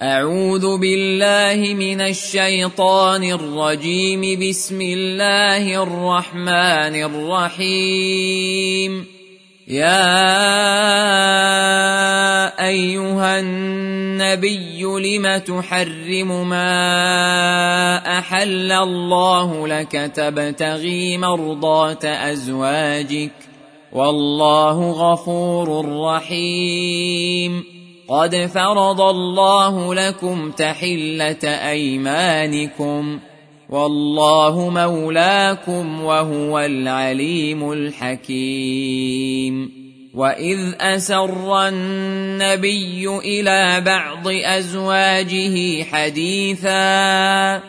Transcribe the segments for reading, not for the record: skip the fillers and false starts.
أعوذ بالله من الشيطان الرجيم. بسم الله الرحمن الرحيم. يا أيها النبي لم تحرم ما أحل الله لك تبتغي مرضات أزواجك والله غفور رحيم. قد فرض الله لكم تحلة أيمانكم والله مولاكم وهو العليم الحكيم. وإذ أسر النبي إلى بعض أزواجه حديثا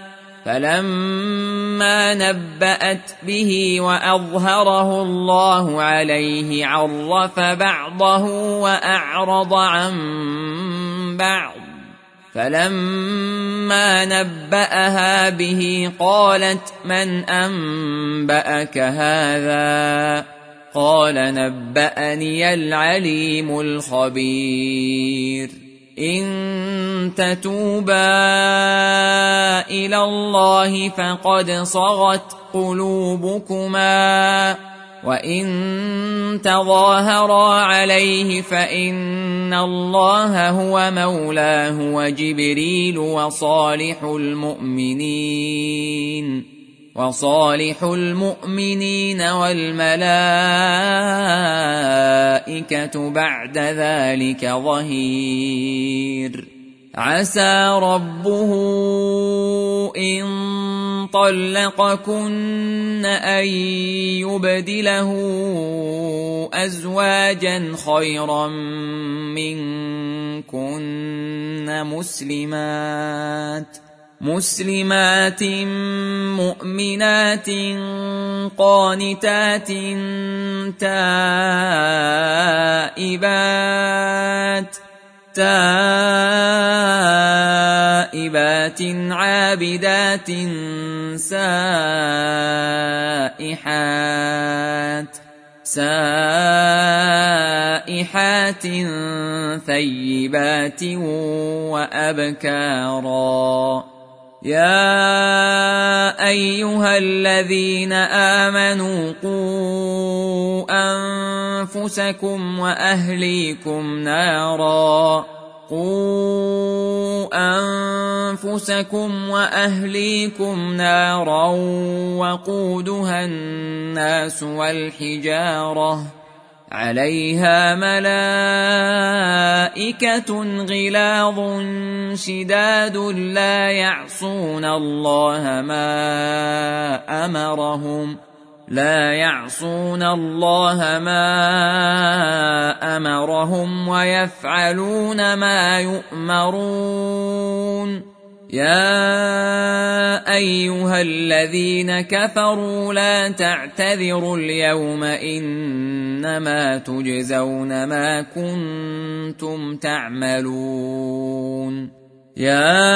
فلما نبأت به وأظهره الله عليه عرف بعضه وأعرض عن بعض. فلما نبأها به قالت من أنبأك هذا؟ قال نبأني العليم الخبير. إن تتوبا إلى الله فقد صغت قلوبكما وإن تظاهرا عليه فإن الله هو مولاه وجبريل وصالح المؤمنين والملائكة بعد ذلك ظهير. عسى ربه إن طلقكن أن يبدله أزواجا خيرا منكن مسلمات مؤمنات قانتات تائبات عابدات سائحات ثيبات وأبكارا. يا أيها الذين آمنوا قوا أنفسكم وأهليكم نارا وقودها الناس والحجارة عليها ملائكة غلاظ شداد لا يعصون الله ما أمرهم ويفعلون ما يؤمرون. يا أيها الذين كفروا لا تعتذروا اليوم إنما تجزون ما كنتم تعملون. يا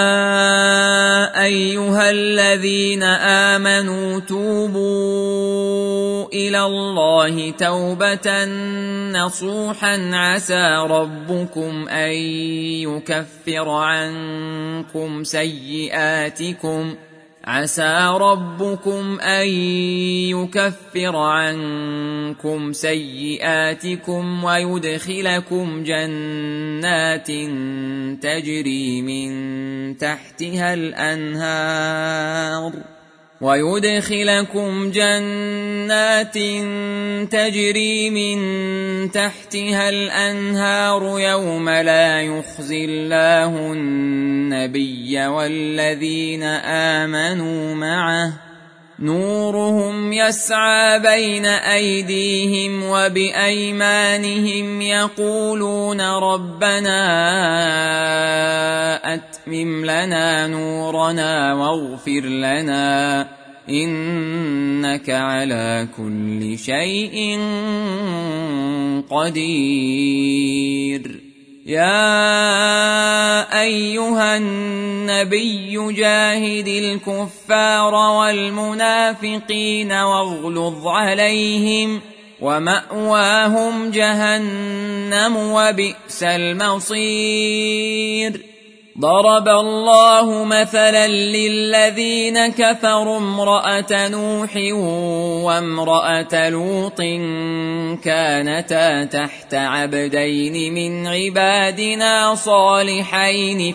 أيها الذين آمنوا توبوا إلى الله توبة نصوحا عسى ربكم أن يكفر عنكم سيئاتكم ويدخلكم جنات تجري من تحتها الأنهار يوم لا يخزي الله النبي والذين آمنوا معه نورهم يسعى بين أيديهم وبأيمانهم يقولون ربنا أتمم لنا نورنا واغفر لنا إنك على كل شيء قدير. يا أيها النبي جاهد الكفار والمنافقين واغلظ عليهم ومأواهم جهنم وبئس المصير. ضرب الله مثلا للذين كفروا امرأة نوح وامرأة لوط كانتا تحت عبدين من عبادنا صالحين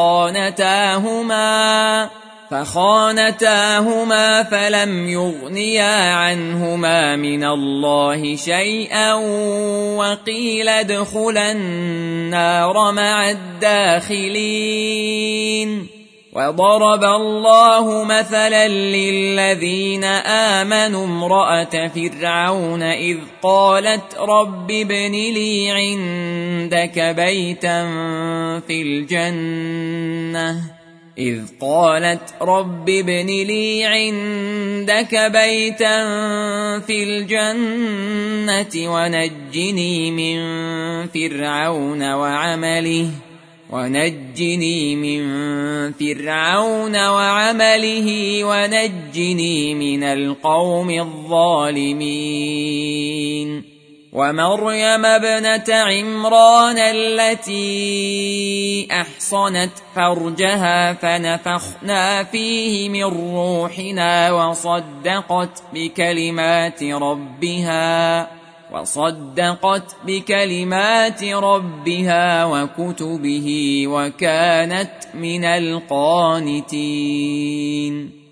فخانتاهما فلم يغنيا عنهما من الله شيئا وقيل ادخلا النار مع الداخلين. وضرب الله مثلا للذين آمنوا امرأة فرعون إذ قالت رب ابن لي عندك بيتا في الجنة ونجني من فرعون وعمله ونجني من القوم الظالمين. ومريم ابنة عمران التي أحصنت فرجها فنفخنا فيه من روحنا وصدقت بكلمات ربها وكتبه وكانت من القانتين.